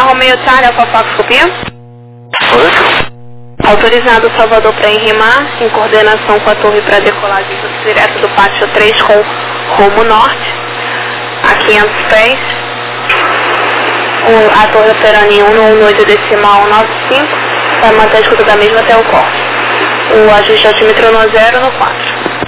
Romeo Charlie, Alfa Fox, copia. Autorizado Salvador para enrimar, em coordenação com a torre para decolagem direto do pátio 3 com rumo norte, a 500 pés. A torre operando em 1,18 decimal 95, vai manter a escuta da mesma até o corte. O ajuste altímetro no 0 no 4.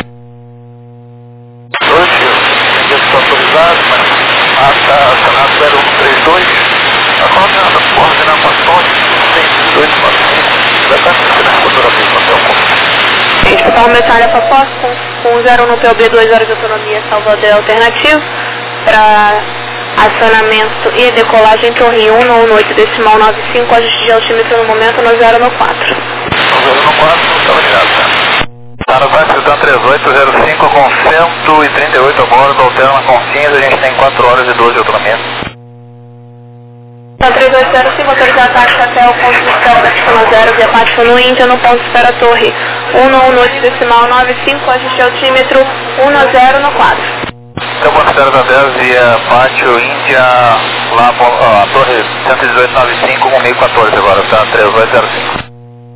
Autorizado, canal 0132, a coordenar com a torre 245, vai estar na cultura mesmo até o corte. Disputar o metal Alfa Fox com 0 no POB, 2 horas de autonomia, Salvador alternativo, para acionamento e decolagem torre 1 no 8 decimal 95, ajuste de altímetro no momento no 0 no 4. No 0 no 4, está ligado, né? Tá no Vasco Sultão 3805 com 138 a bordo, alterna com 15, a gente tem 4 horas e 12 de autonomia. Então 3805, autorizar táxi até o ponto de espera da pista 0, via pátio no Índia, no ponto de espera torre 1 no 8 decimal 95, ajuste de altímetro 1 no 0 no 4. Então, ponto de espera da 10 via pátio Índia, lá a torre 11895 com 1014 agora, tá 3805.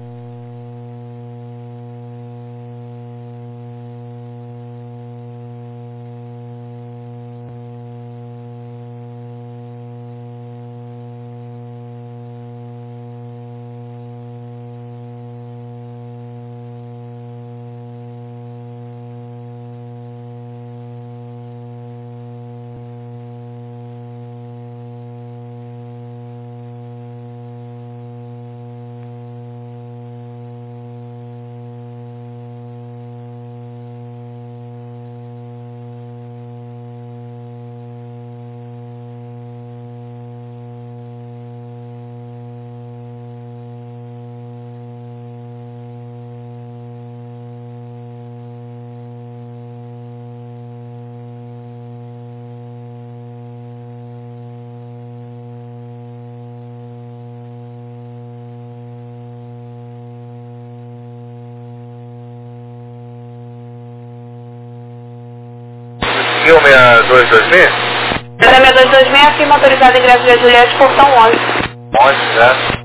E o 6226? 6226, afirma autorizado ingresso de Juliette, portão 11. 11, certo?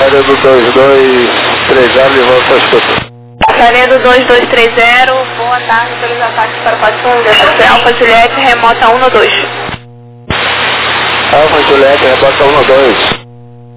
Passaria do 2230, de volta à escuta. Passaria do 2230, boa tarde pelos ataques para 41, dessa Alfa Juliette, remota 1-2. Alfa Juliette, remota 1-2.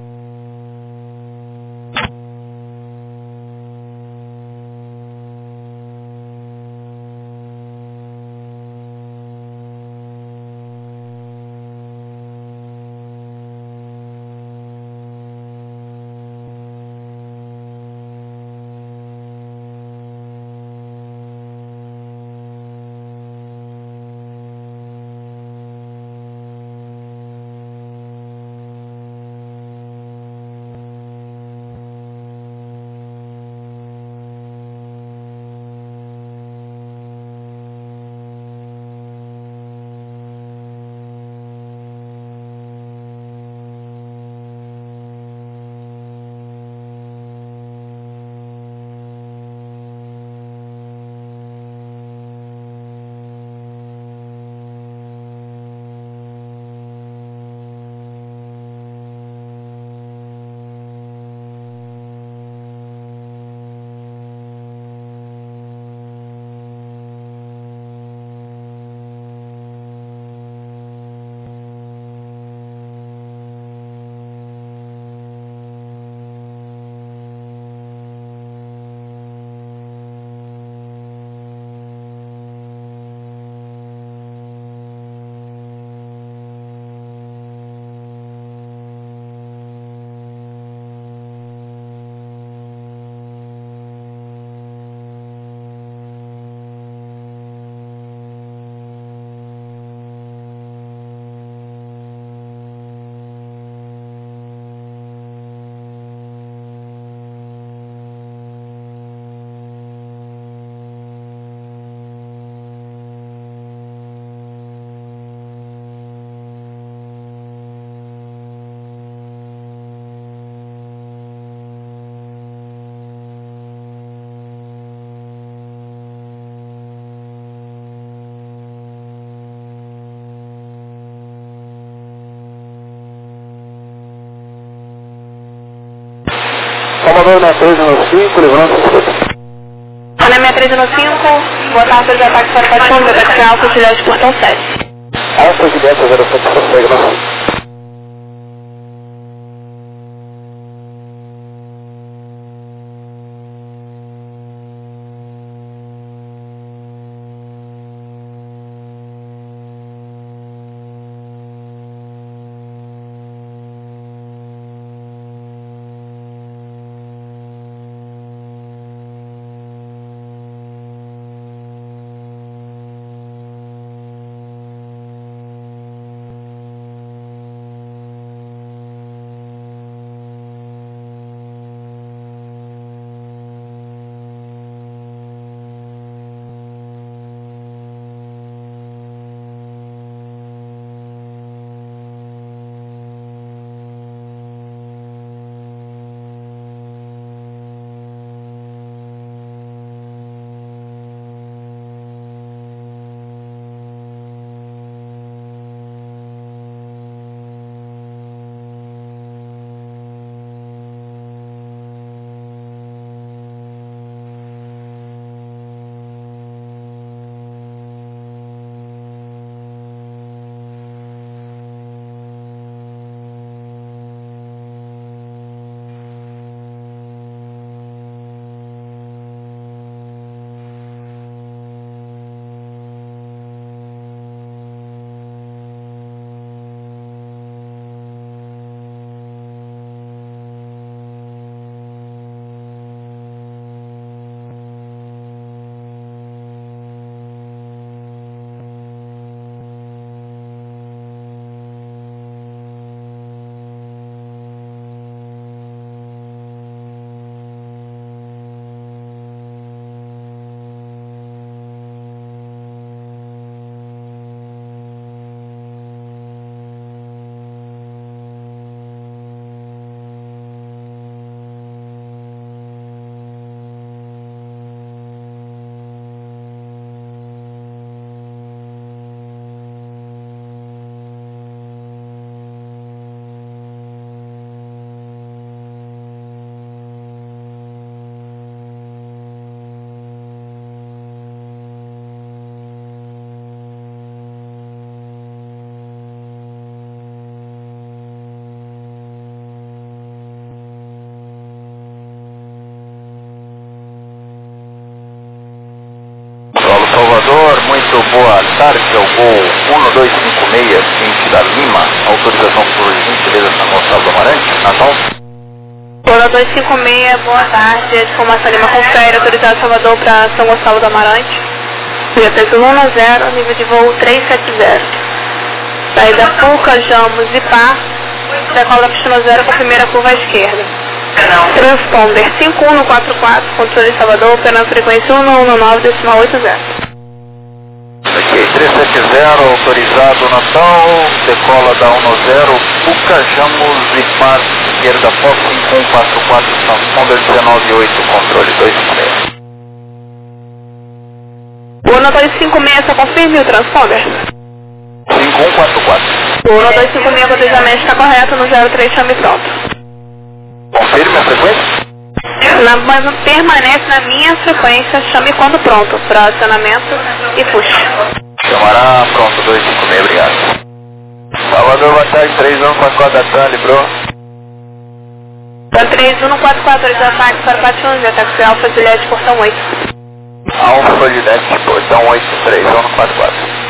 Comandante na 315, livrando a escuta. Ana 315, boa tarde pelos ataques para 41, dessa Alfa Juliette, portão 7. Alfa Juliette, 07, prossegue na Muito boa tarde, ao voo 1256, ciente da Lima, autorização por gentileza São Gonçalo do Amarante, Natal. Boa 256, boa tarde, de Formação Lima confere, autorizado Salvador para São Gonçalo do Amarante. Via peso 190, nível de voo 370. Saída Puca, Jamos e Pá, decola da pista 0 com a primeira curva à esquerda. Transponder 5144, controle Salvador, operando frequência 1119,80. Ok, 370, autorizado Natal, decola da 10, Puca, Jamos e Pá, esquerda Fox 5144, transponder 198, controle 256. Boa 256, só confirme o transponder. 5144. Boa 256, cotejamento está correto no 03, chame pronto. Confirme a frequência? Mas permanece na minha frequência, chame quando pronto, para acionamento e puxe. Chamará, pronto, 256, obrigado. Salvador, boa tarde, 3144 da Tali, bro. Para 3144, horas de ataque para 41, ataque Alfa Juliette, portão 8. Alfa Juliette, portão 8, 3144.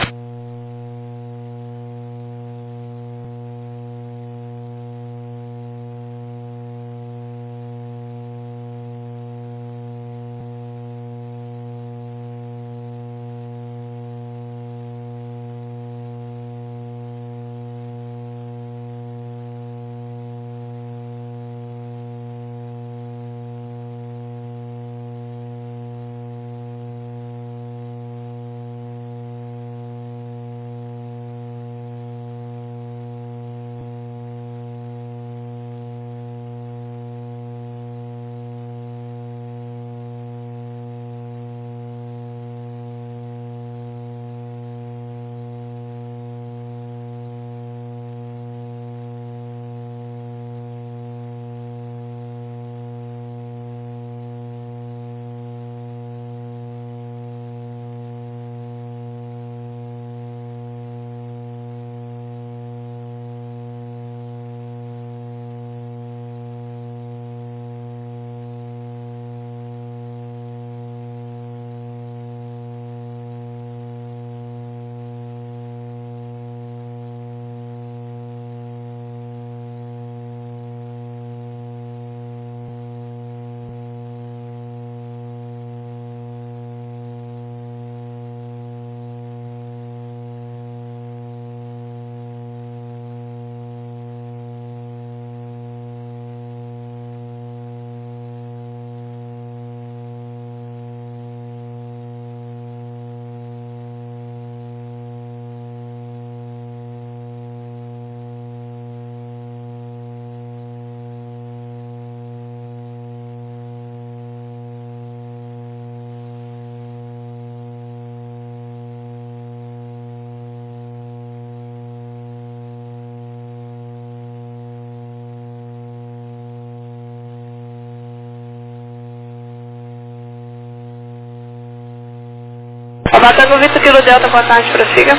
Abatago Vitor Kilo Delta, boa tarde, prossiga.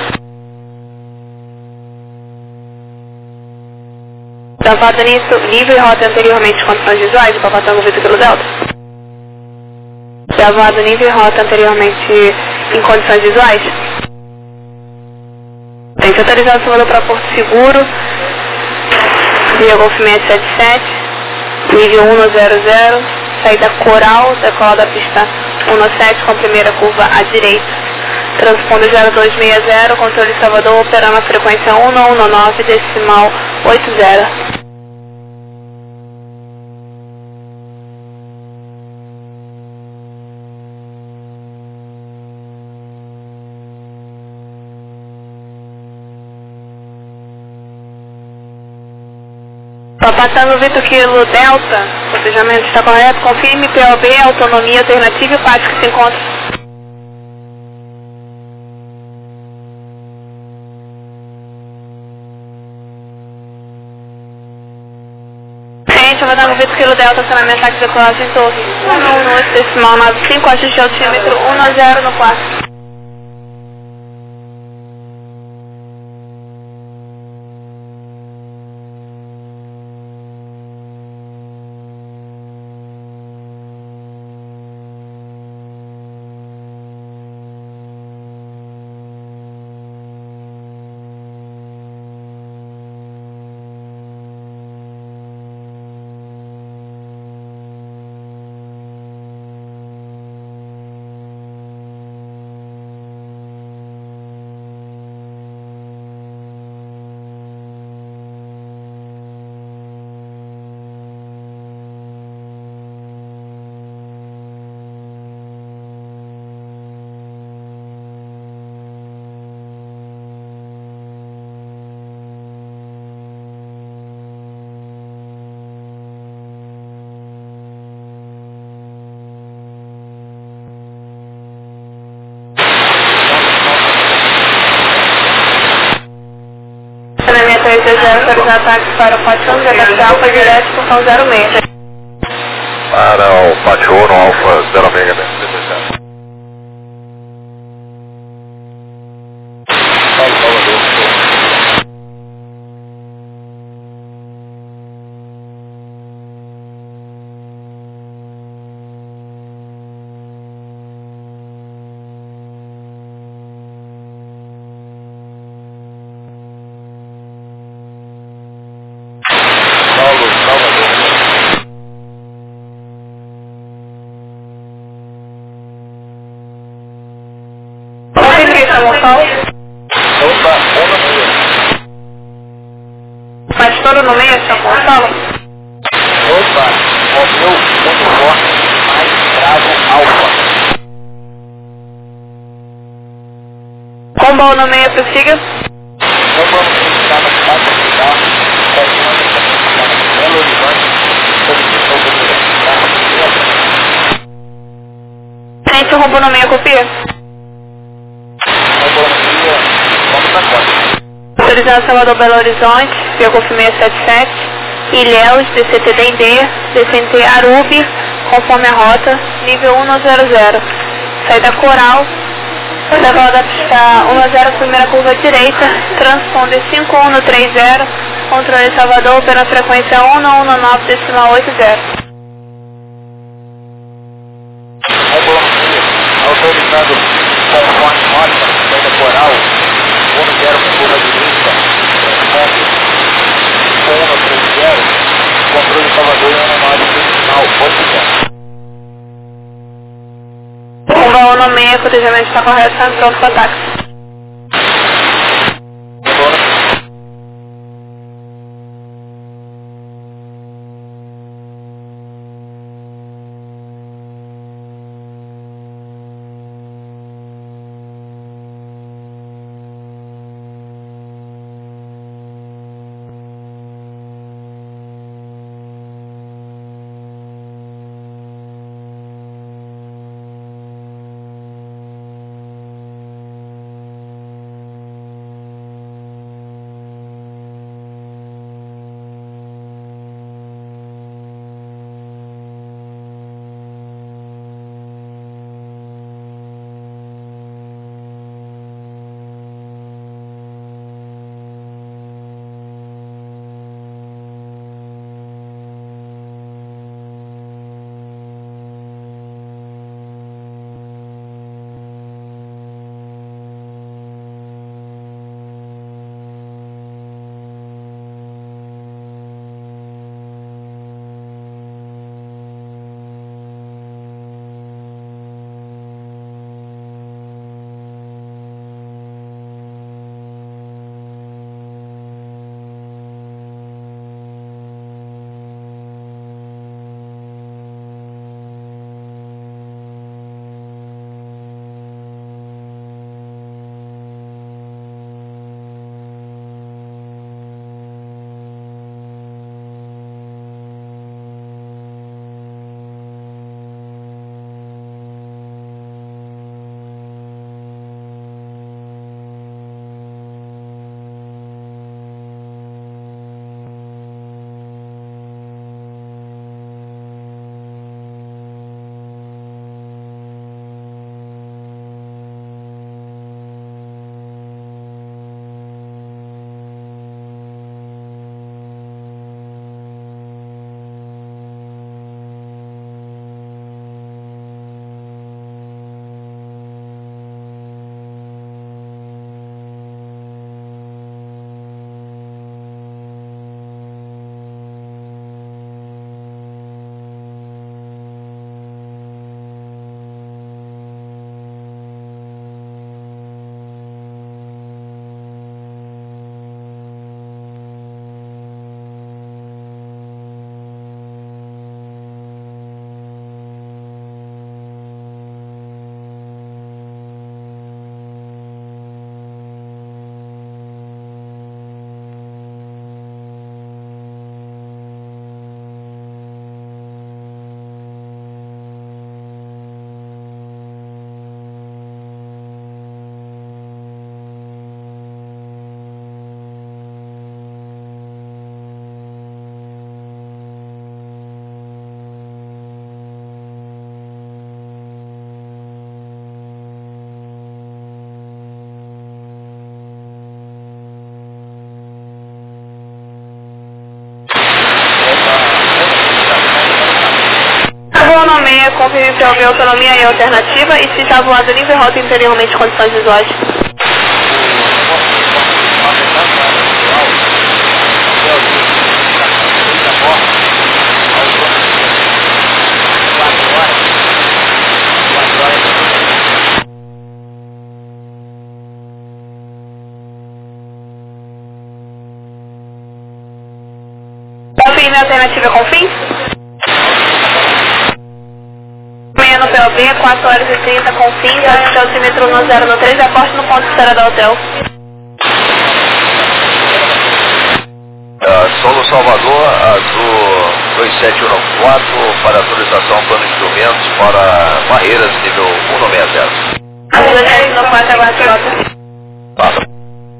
Travado nisso, nível e rota anteriormente, condições visuais, do Abatago Vitor Kilo Delta. Travado nível e rota anteriormente em condições visuais. Tem que autorizar o Salvador para Porto Seguro, via Golf 677, nível 100, saída Coral, decola da pista 17 com a primeira curva à direita. Transponder 0260, controle Salvador, operando a frequência 1119,80. Papatano Vitor Kilo Delta, o procedimento está correto, confirme POB, autonomia alternativa e o pátio que se encontra. Papatano Vitor Kilo Delta, acionamento táxi de decolagem em torre 118 decimal 95, ajuste altímetro 10 no quarto. quiser autorizar táxi para o Pátio 1, ZX Alfa direto por cão 06. Para o Pátio 1, Alfa 06, né? Opa, Mas todo no meio, São Gonçalo? opa, Romeu, uniforme, mais Bravo, Alfa. Combo no meio, prossiga. Então vamos iniciar no Pátio Cidade, Belo Horizonte, solicitou o documento. Gente, o rombo no meio, copia. Vamos na conta. Autorizado Salvador Belo Horizonte, Biogolf 677, Ilhéus, DCT-DD, DCT Arubi, conforme a rota, nível 100. Saída Coral, levada da pista 10, primeira curva direita, transponder 5130, controle Salvador, pela frequência 1119,80. Autorizado conforme nota, saída Coral, 10 curva direita, transponder 5130, controle Salvador 19,80. Combo no meio, o cotejamento está correto, está pronto para táxi. confirme para ouvir autonomia e alternativa e se já voado nível e rota anteriormente condições visuais. Confirme a alternativa com fim. Amanhã no POB, 4 horas e 30 com fim, já o altímetro no 093, aposte no ponto de espera do hotel. Solo Salvador, azul 2714, para atualização plano de instrumentos para barreiras nível 160. Azul 2714, aguarde rota. Passa.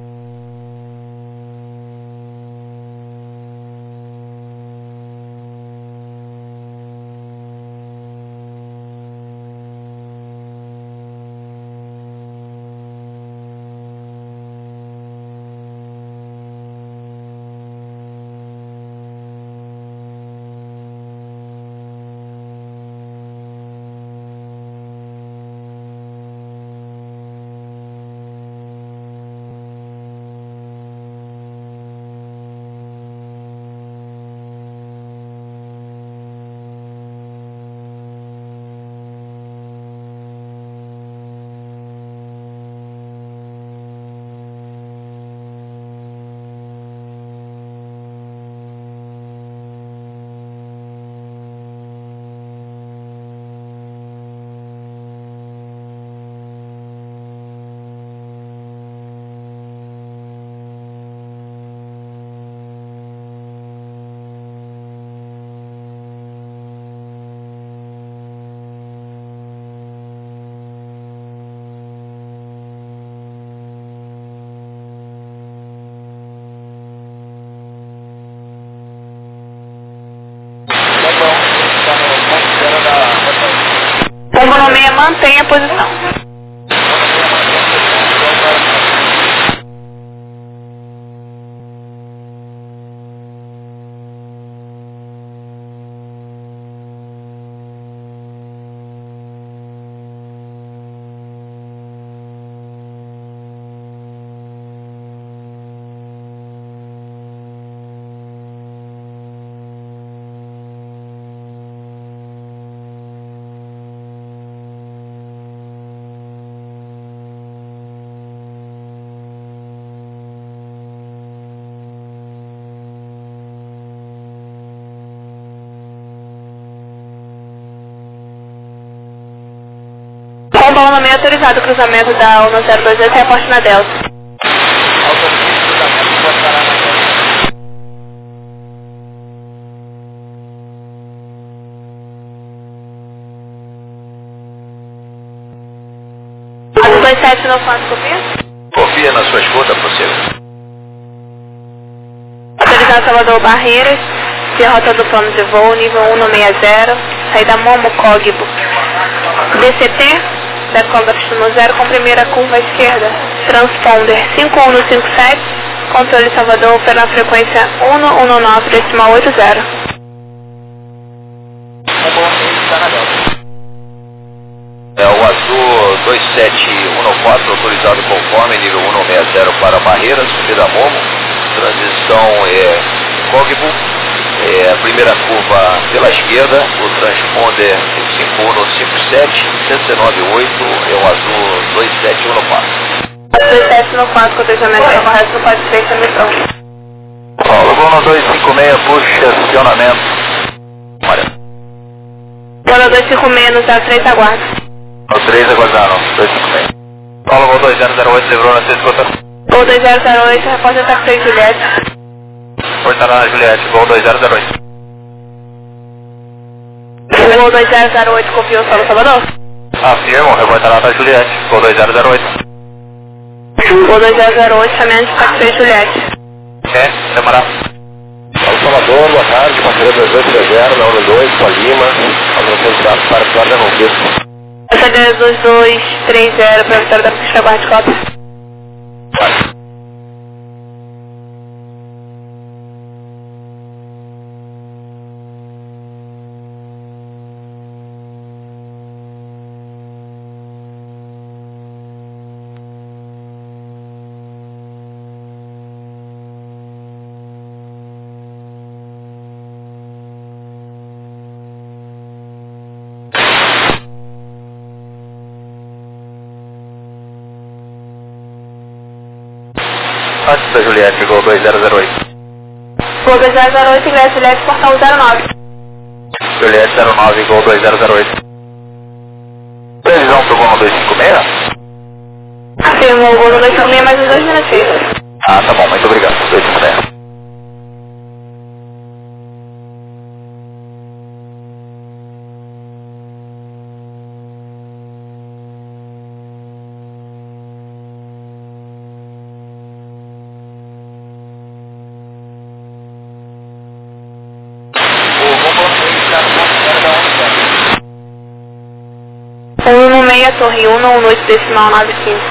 Pombo no meia, mantenha a posição. Pombo no meio autorizado, cruzamento da 1028 e aposte na Delta. Azul 2794, copia? Confia na sua escuta, possível. Autorizado Salvador Barreiras, derrota do plano de voo, nível 160, saída Momo Cogbo. DCT, decobra destino 0 com primeira curva à esquerda. Transponder 5157, controle Salvador pela frequência 119 decimal 80. O azul 2714, autorizado conforme nível 160 para barreiras, subida Momo, transição Cogbo. A primeira curva pela esquerda, o transponder 5157, 198, é o azul 2714. 2794, cotejamento correto no pode ser emissão. Paulo, Bono 256, puxa, acionamento. Olha. Bono 256, no 03, aguarda. No 3, aguardaram, 256. Paulo, Gol 2008, livrou na 6, cotação. Gol 2008, repórter taxi Juliette. Portará na Juliette, Gol 2008. Gol 2008, copiou Solo Salvador? Afirmo, reportará na Juliette, Gol 2008. Gol 2008, chamando de taxi Juliette. Demará. Solo Salvador, boa tarde, passageiro 2230, na 12, com a Lima, autorização de para o guarda conquista. Passageiro 2230, para a vitória da pista guarda-cópia. táxi da Juliette, Gol 2008. Gol 2008, ingressa Juliette, portão 09. Juliette 09, Gol 2008. Previsão pro Gol 256? Afirmou o Gol 256, mais uns 2 minutinhos. Ah, tá bom, muito obrigado. 256. Meia Torre 118 decimal 95.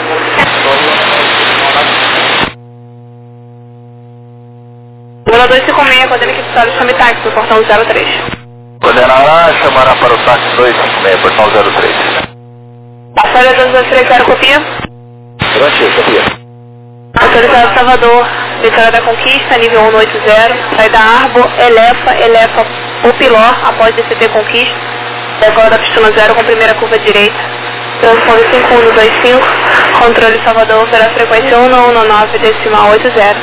Gol 256, coordenada equipe de chame táxi do portão 03. Coordenará, chamará para o táxi 256, portão 03. Passagem 2230, copia. Durante, copia. Autorizado Salvador, Vitória da Conquista, nível 180, saída Arbo, Elefa, o Piló, após DCT Conquista, decola da pistona 0 com primeira curva direita, transpone 5125, controle Salvador pela frequência 119 decimal 80.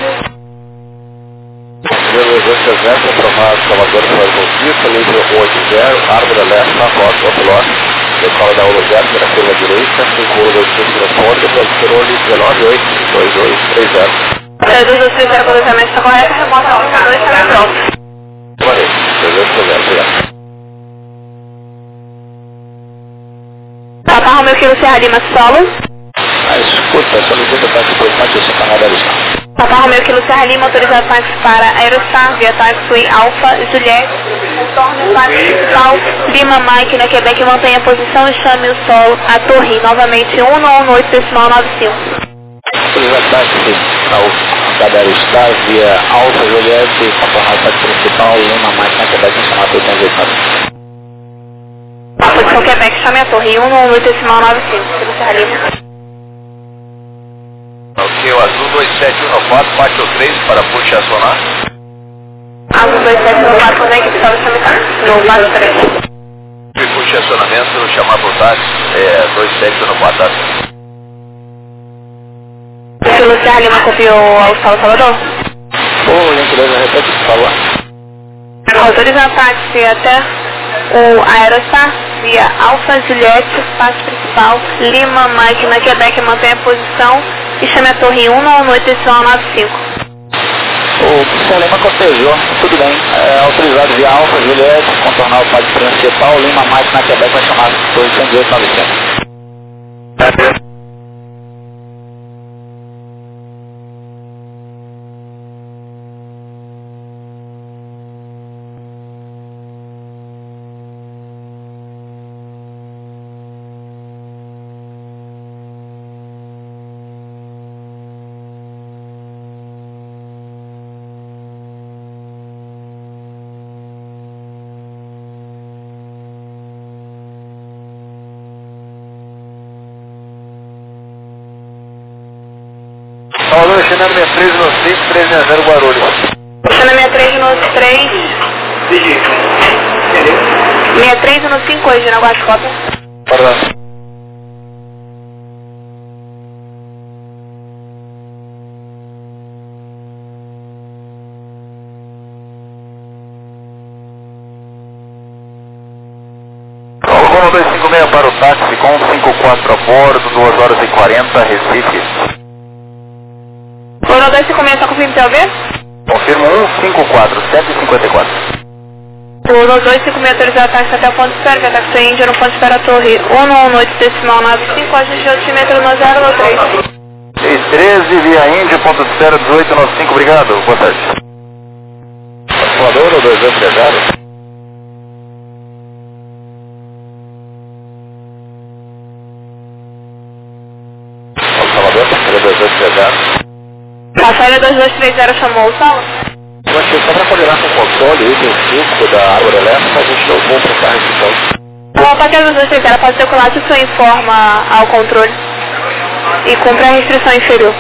Número 280, aprovado, Salvador pela Conquista, nível 180, Arbo, Elefa, Foto, o Piló, decola da 1 pela curva direita, 5125, transpone, controle 1982230. 2230, cruzamento está correto, remonta 112, está pronto. Valeu, 280, obrigado. Papa Romeu Kilo Serra Lima Solo. Escuta, solicita táxi por Patricia Canadá Aerostar. Papa Romeu Kilo Serra Lima, autorizado táxi para Aerostar, via táxi Alfa, Juliette, retorno táxi principal, Lima Mike, na Quebec, mantenha a posição e chame o solo, a torre, novamente 118 decimal 95. Autorizado táxi para Aerostar, via Alfa, Juliette, contornar o táxi principal, Lima Mike, na Quebec, chamar a posição 290. Posição Quebec, chame a torre 118 decimal 95, Kilo Serra Lima. Ok, o azul 2714, bate o 3 para puxar acionar. Azul 2714, coordenada equipe de chame táxi, no bate 3. E puxa acionamento, chamar por táxi, 2714, tá? O Kilo Serra Lima copiou ao Salvador? Ô, gentileza, repete, por favor. Autorizar táxi até o Aerostar, via Alfa Juliette, táxi principal, Lima Mike, na Quebec, mantém a posição e chame a torre 118 decimal 95. O Selema cortejou, tudo bem. Autorizado via Alfa, Juliette, contornar o táxi principal, Lima Mike, na Quebec, vai chamar a posição 18900. Salvador, Xanana 63 no 6, 360 Guarulhos. Xanana 63 no 3. 63 no 5 hoje, na Guascópia. Perdão. Gol 256 para o táxi com 54 a bordo, 2 horas e 40, Recife. Gol 256, tá confirmando o TLV? Confirmo 154, 154. Gol 256, autorizado táxi até o ponto de espera, via táxi Índia no ponto de espera torre 118 decimal 95, agente de altímetro no 013. 613, via Índia, ponto de espera 1895, obrigado, boa tarde. Salvador ou 2230? Salvador, 2230. Passageiro 2230 chamou o solo? Eu achei só para coordenar com o controle e o fluxo da árvore elétrica, a gente não vou para o carro então. Bom, passageiro 2230 pode circular se o senhor informa ao controle e cumpre a restrição inferior.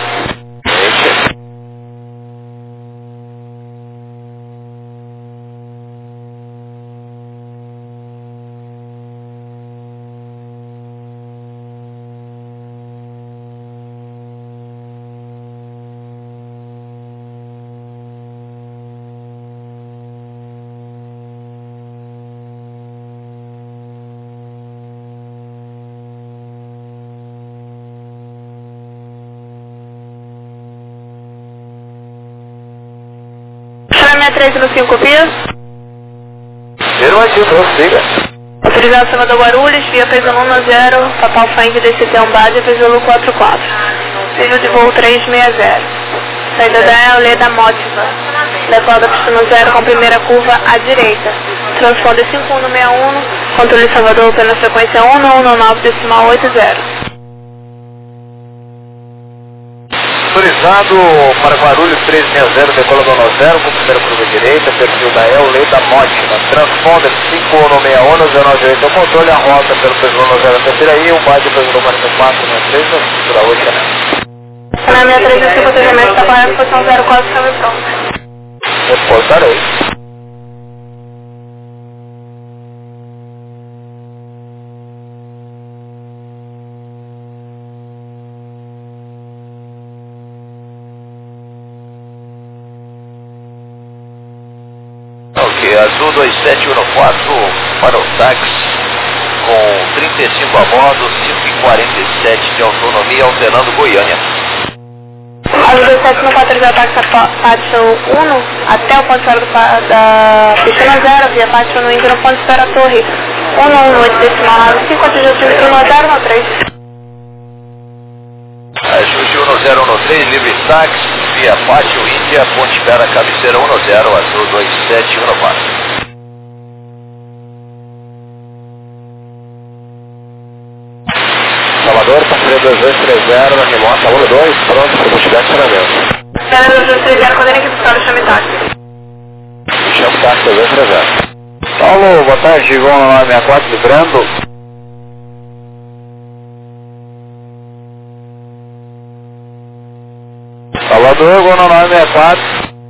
13 no 5 Pia. Afirmativo, prossiga. Autorizado Salvador Guarulhos, via Peso 110, Total Frank DCT Umbade, Peso 44. Filho de voo 360. Saída da Leda Mótiva. Levalda Pistino 0 com primeira curva à direita. Transponder 5161, controle Salvador pela frequência 1119.80. Autorizado para Guarulhos 360, decola do 0, com primeira curva direita, perfil da Leda Mótiva. Transponder 5161, 098, controle a rota pelo Peso 0 terceira aí, Umbade Peso 44, na 3, na estrutura 8, né? Na minha 305, o treinamento está para a posição 04, câmbio pronto. Reportarei. Ok, Azul 2714 para o táxi com 35 a bordo, 5,47 de autonomia, alternando Goiânia. Azul 2714 de ataque Pátio 1 até o ponto de espera da Piscina 0, via Pátio 1 indo no ponto de espera Torre 118.9, 5 adjetivos 1013. Ajuste 1013, livre táxi, via Pátio Índia, ponte de espera cabeceira 10, Azul 2714. Salvador, passageiro 2230, na remota 12, pronto para o estacionamento. Espera 2230, quando ele aqui buscar o chame táxi. Chame táxi 2230. Paulo, boa tarde, vou no 964 vibrando. Salvador, vou no 964.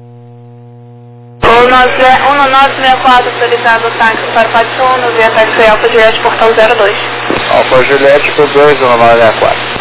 1964, autorizado o táxi para o Pátio 1, via táxi Alfa Juliette, portão 02. Alfa Juliette por 2, no 964.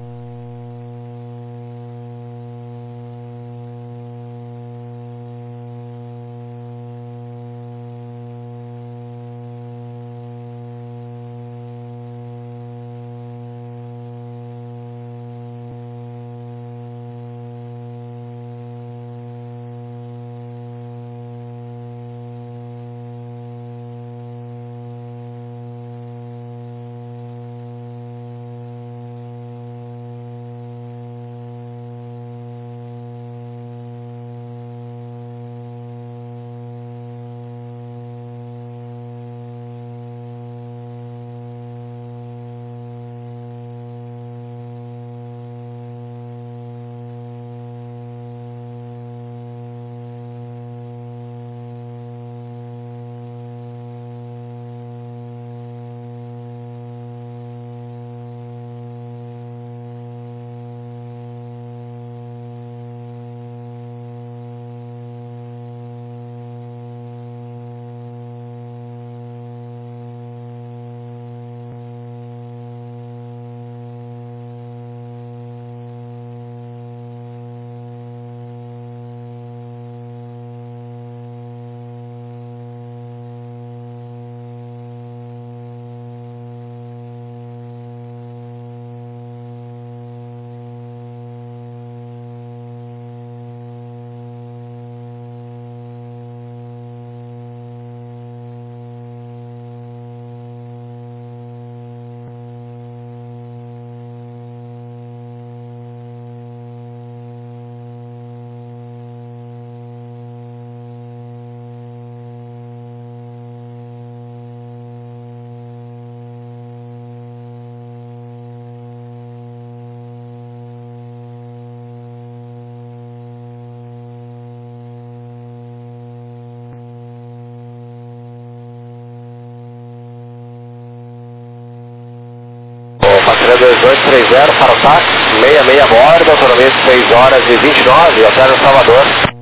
Passageiro 2830 para o táxi, 66 a bordo, autonomia de 6 horas e 29, hotel em Salvador.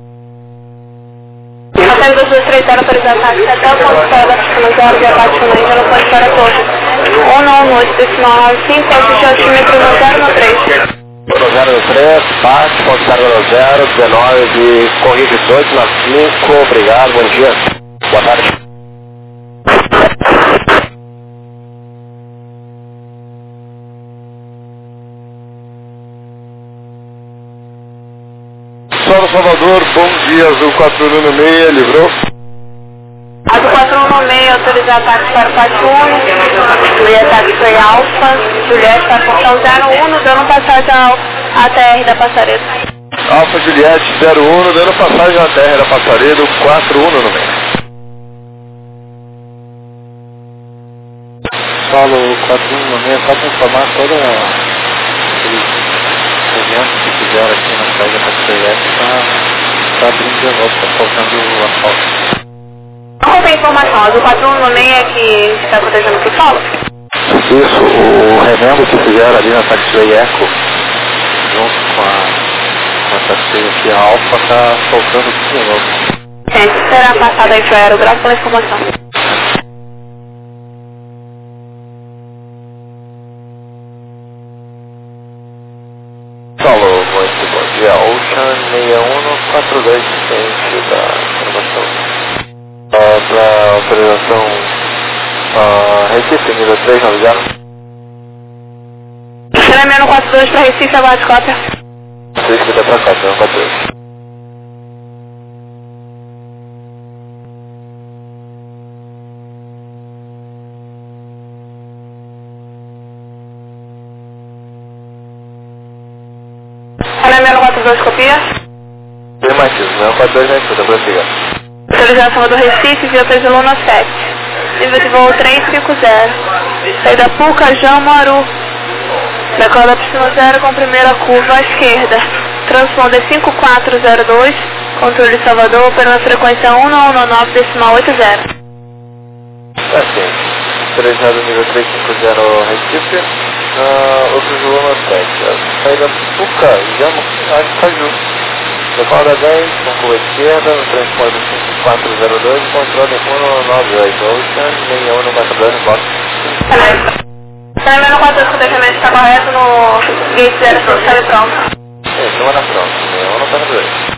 Hotel 2230, autorizado táxi até o ponto de espera da Piscina 0, via Pátio 1 indo no ponto de espera Torre 118.5, altímetro 013. 003, Pátio, ponto de espera 019, corrida 18 na 5, obrigado, bom dia. Boa tarde. Salvador, bom dia, Azul 416, livrou? Azul 416, autorizar ataque para o 41, e ataque foi Alfa, Juliette para portão 01, dando passagem à TR da Passaredo. Alfa Juliette 01, dando passagem à TR da Passaredo, 41 no meio. Paulo 4116, só para informar toda aqueles eventos que fizeram aqui na cidade da Passaredo, está abrindo de novo, está faltando o asfalto. Qual é a informação? Azul 416 é que está protegendo o que fala? Isso, o remendo que fizeram ali na Taxiway Eco, junto com a Taxiway aqui, a Alfa, está soltando tudo de novo. Será passado aí para o aerográfico pela informação. Falou, muito bom dia. Ocean 6142, ciente da informação. Para autorização Recife, nível 3, navegado. Será 42 para Recife, aguarde cópia. 6 que dá para cá, 42. Será 42 copia. Afirmativo, 42 na escuta, prossiga. Utilização do Recife, via Luna 7. Nível de voo 350. Saída Puca, Jamaru. Decola da piscina 0 com primeira curva à esquerda. Transponder 5402. Controle de Salvador, operando a frequência 1919.80. Assim, autorizado nível 350 Recife, outro Luna 7. Saída Puca, Jamaru, Caju. Decola 10, com curva esquerda, no transponder 5402, controle 198, Ocean 6142, box. Será 42 que o deixamento está correto no gate 05, está pronto. Não era pronto, 6142.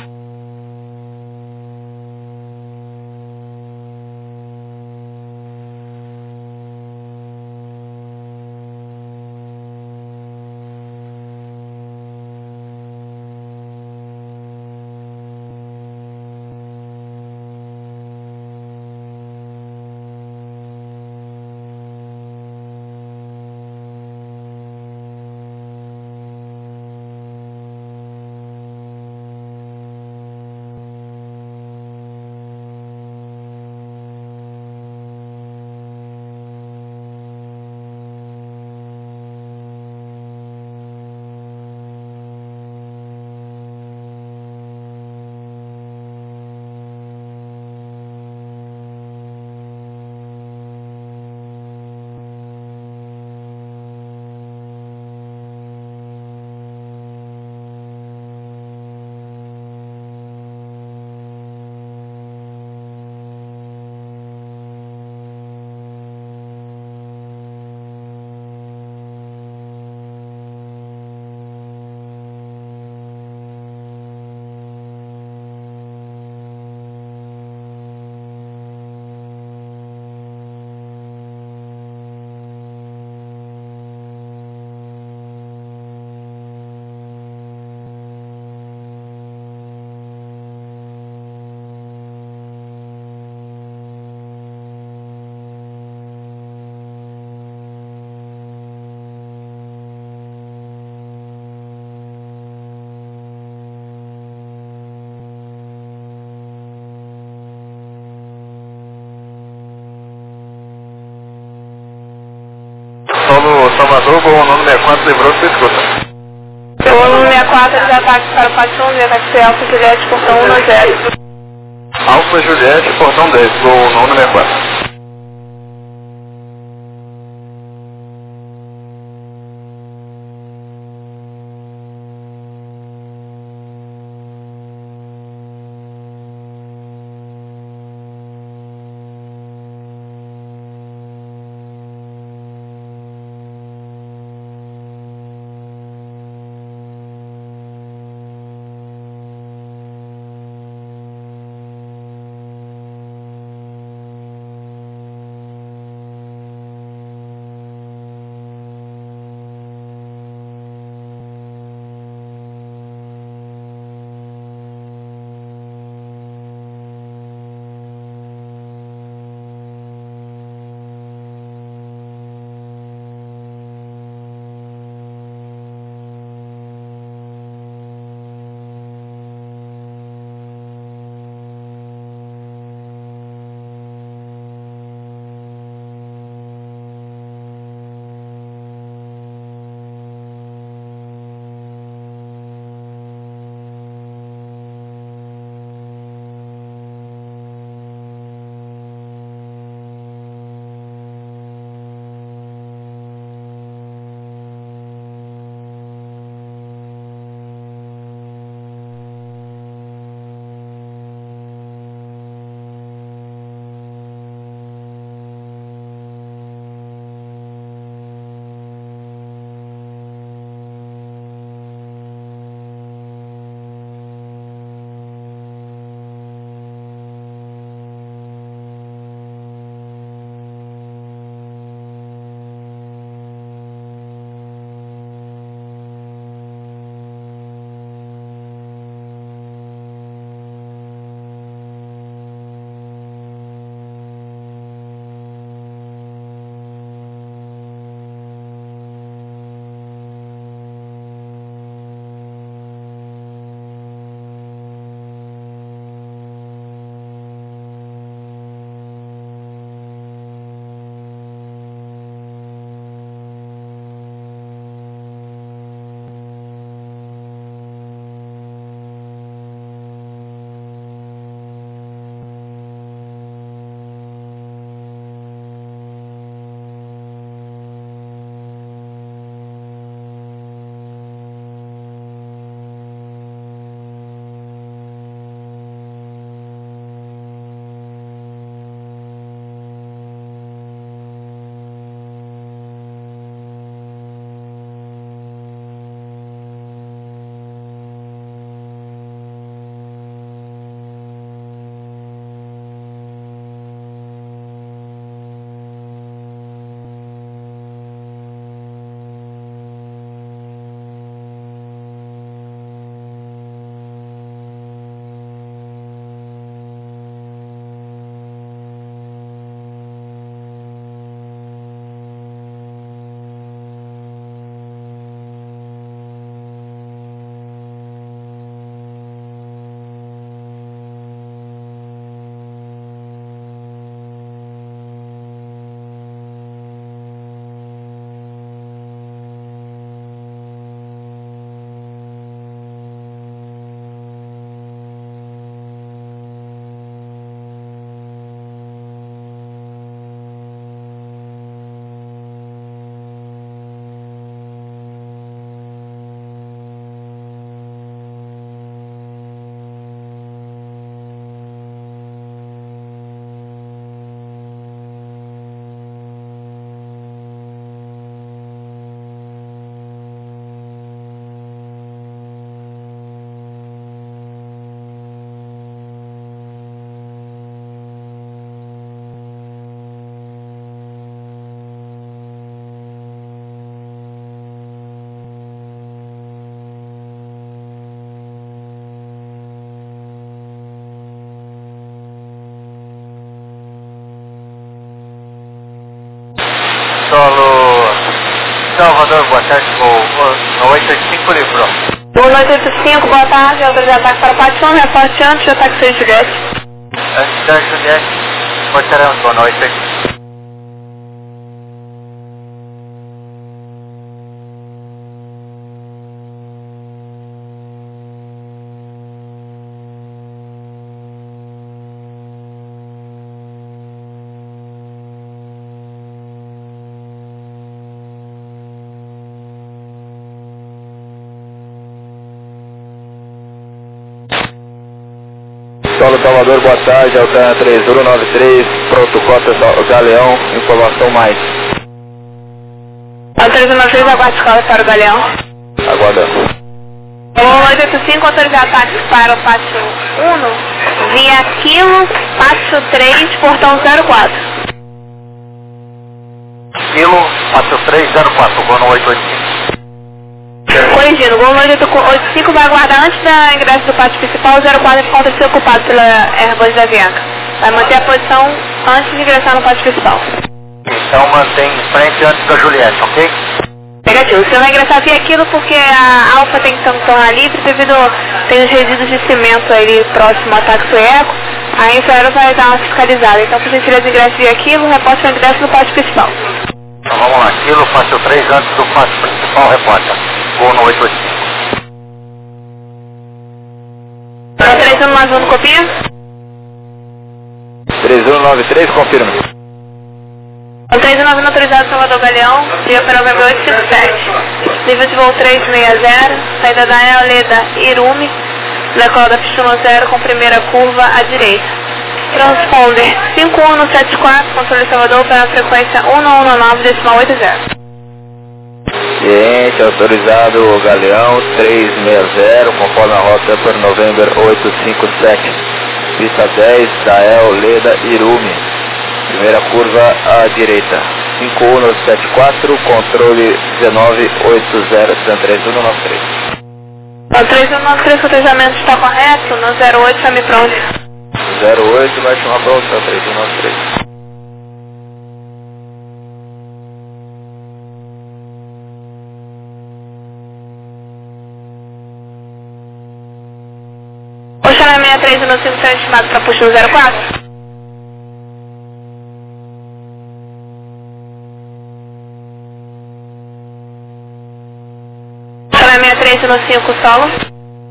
Solo Salvador, com o nome 64, livrou sua escuta. O número 64 de ataque para o 41, de ataque foi Alfa Juliette, portão 10. Alfa Juliette, portão 10, com o nome 64. Salvador, boa tarde, no 885 livrou. Gol 885, boa tarde, autorizado ataque para Paixão, reporte antes de ataque 6 Juliette. Antes da Juliette, portaremos, boa noite. Solo Salvador, boa tarde, Alcântara 3093, pronto, cota Galeão, informação mais. Alcântara 3093, aguarde escola para o Galeão. Aguardando. Gol 885, autorizado ataque para o pátio 1, via quilo, pátio 3, portão 04. Quilo, pátio 304, gol no 885. Corrigindo, gol 885 vai aguardar antes da ingresso do pátio principal, o 04 encontra ser ocupado pela Airbus da Avianca. Vai manter a posição antes de ingressar no pátio principal. Então mantém em frente antes da Juliette, ok? Negativo, você vai ingressar via aquilo porque a Alfa tem que tornar livre devido tem os resíduos de cimento ali próximo ao táxi eco, a Infraero vai dar uma fiscalizada. Então, por gentileza, ingresse via aquilo, reporte o ingresso no pátio principal. Então vamos lá, quilo, pátio 3 antes do pátio principal, reporta. Gol no 885. 3191 copia? 3193, confirma. 3191 autorizado Salvador Galeão, via para o Novembro 857. Nível de voo 360, saída da Eoleda Irume, decola da pista 0 com primeira curva à direita. Transponder 5174, controle Salvador para a frequência 1119,80. Ciente, autorizado Galeão 360, conforme a rota por November 857. Pista 10, Dael, Leda, Irume. Primeira curva à direita. 5174, controle 1980, 3193. O 3193, o treinamento está correto, no 08, chame pronto. 08, vai chamar pronto, 3193. O chame 63 no 5 está estimado para puxo no 04? Chame 63 no 5 solo.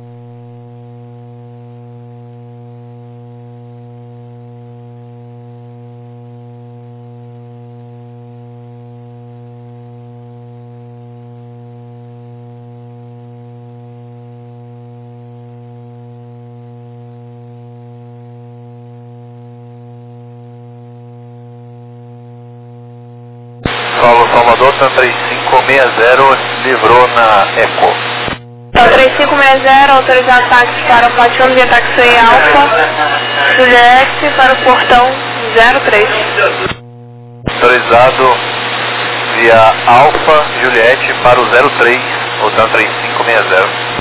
Solo Salvador, 3560, livrou na Eco. 3560, autorizado táxi para o pátio 1 via táxi Alfa, Juliette para o portão 03. Autorizado via Alfa, Juliette para o 03, voltando 3560.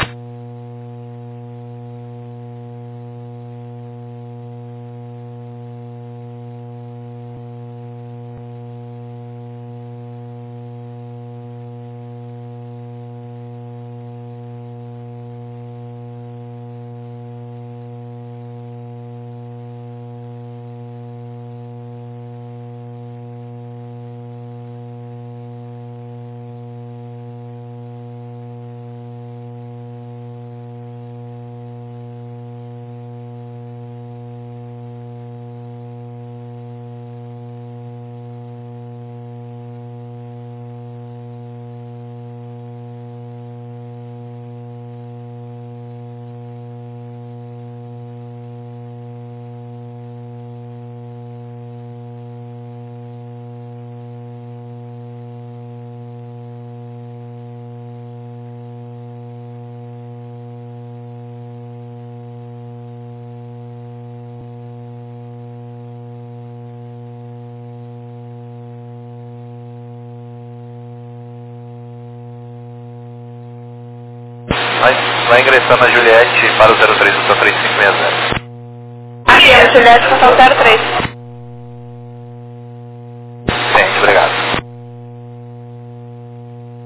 Vai ingressar na Juliette para o 03, então 3560. Aqui é a Juliette, portão 03. Sim, obrigado.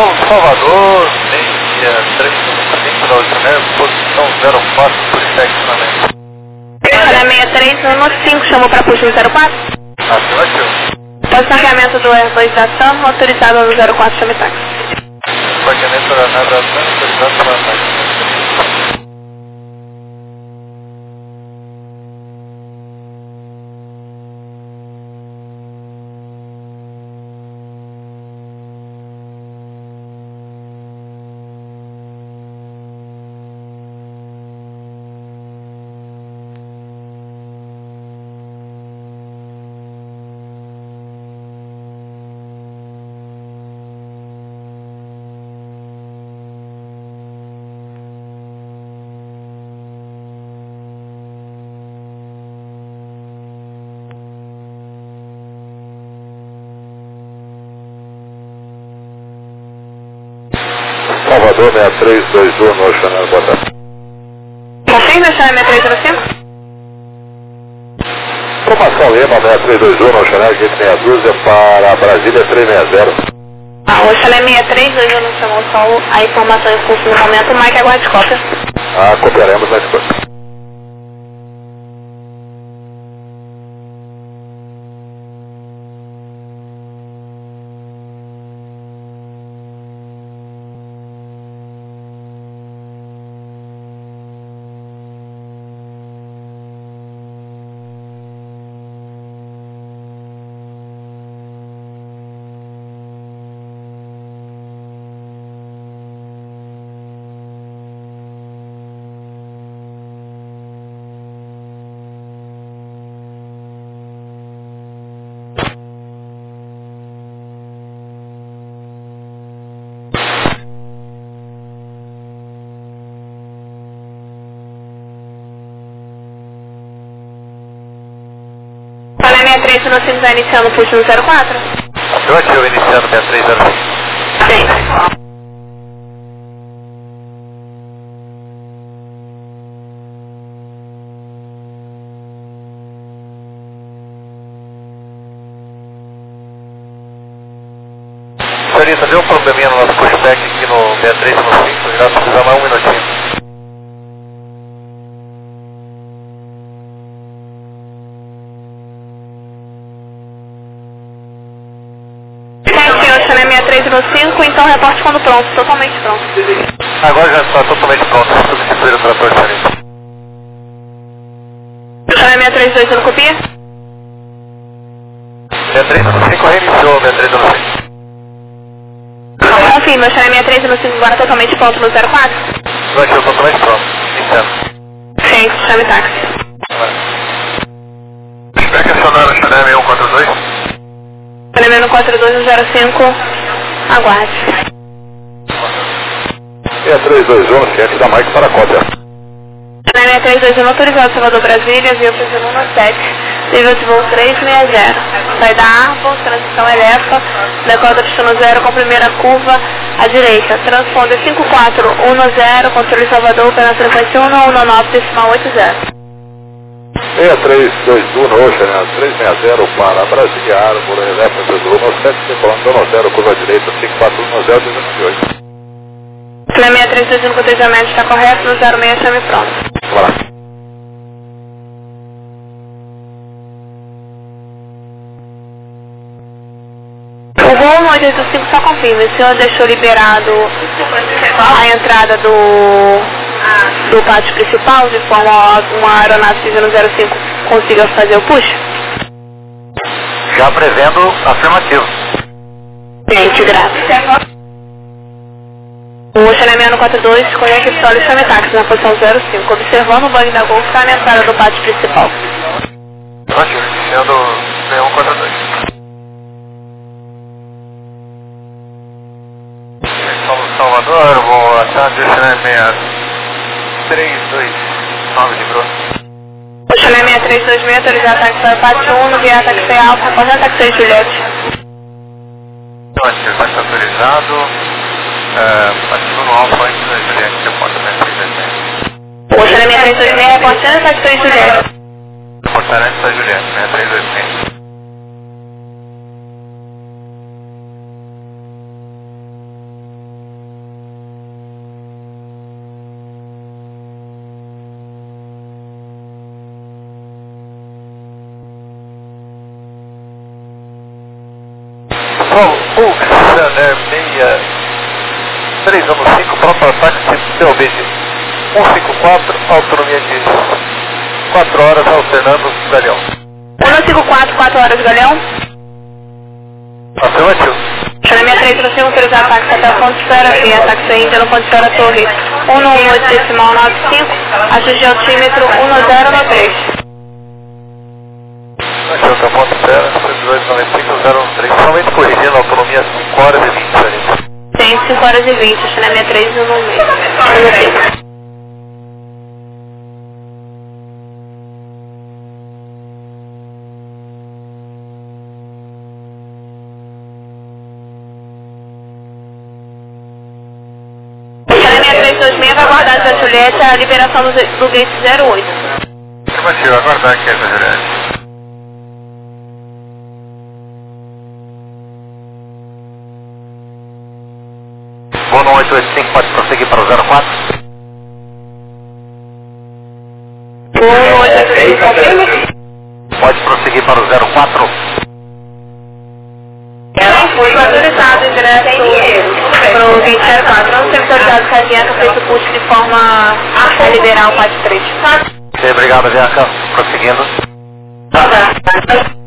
Salvador, meia 315 da Ultramer, posição 04, por estacionamento. Olha, 6315, chamou para puxo no 04? Afirmativo. Pós-parqueamento do R2 da TAM, autorizado no 04, chame táxi. Parqueamento da TAM, autorizado pela táxi. Salvador 6321 no Chanel, boa tarde. Confirma, chame 6305? Informação Lima 6321 no Chanel, gate 62 para Brasília 360. O Chanel 6321 não chamou só a informação em curso no momento, o Mike aguarde cópia. Copiaremos na escolha. Olha, 6315 está iniciando o puxo no 04? Afirmativo, iniciando 6305. Sim. Senhorita, deu um probleminha no nosso pushback aqui no 6315, já precisa mais um minutinho. Senhor, Chanel 6315, então reporte quando pronto, totalmente pronto. Agora já está totalmente pronto, substituir o trator, senhorita. Chanel 6321 não copia? 6315 reiniciou, 6315. Confirma, Chanel 6315 agora totalmente pronto no 04? Vai ser totalmente pronto, iniciando. Sim, chame táxi. Pushback acionado, Chanel 6142. Chanel 14205, aguarde. 6321, ciente da Mike para a cópia. Chanel 6321 autorizado Salvador Brasília, via oficina 17, nível de voo 360. Sai da Arbo, transição Elefa, decola destino 0 com primeira curva à direita. Transponder 5410, controle Salvador, pela frequência 119.80. 6321 no Ocean 360 para Brasília, Árvore, Elefa, 217, decolando 0, curva direita, 5410, 298. Chanel 6321 no cotejamento está correto, no 06 chame pronto. Vamos lá. O voo 885 só confirma, o senhor deixou liberado a entrada do pátio principal, de forma a uma aeronave visando 05 consiga fazer o push? Já prevendo afirmativo. Gente, graças. O Chanel 642, conhece a história e chame táxi na posição 05, observando o banho da Gol que está na entrada do pátio principal. Ótimo, iniciando 6142. Salvador, boa tarde, Chanel 6329 de Grosso. O Chanel 6326, autorizado táxi para o pátio 1, no via táxi alfa, reportando táxi Juliette. Ótimo, táxi autorizado. Ativo no alfa antes da Juliette, reporta 6326. O Chanel 6326, reportando táxi Juliette. Reportar antes da Juliette, 6326. O 6326, Pessoal, o Xaner 6315, pronto ataque, COB de 154, autonomia de 4 horas, alternando Galeão. 154, 4 horas, Galeão. Afirmativo. Xaner 63, você autorizar ataque até o ponto de espera, e ataque ainda no ponto de espera torre 118,95, ajuste altímetro 1093. Aqui é o ponto de espera, 295,013, somente corrigindo a autonomia 5 horas e 20, gente. Tem 5 horas e 20, Xaner 63 no meio. Vai aguardar a Juliette a liberação do gate 08. Afirmativo, aguardar aqui a Juliette. Voo no 885, pode prosseguir para o 04? Voo no 885, confirma? Pode prosseguir para o 04? Foi autorizado o ingresso para o gate 04. Não teve autorizado que a Bianca fez o push de forma a liberar o PAT 3. Ok, obrigado, Bianca. Prosseguindo. Tá.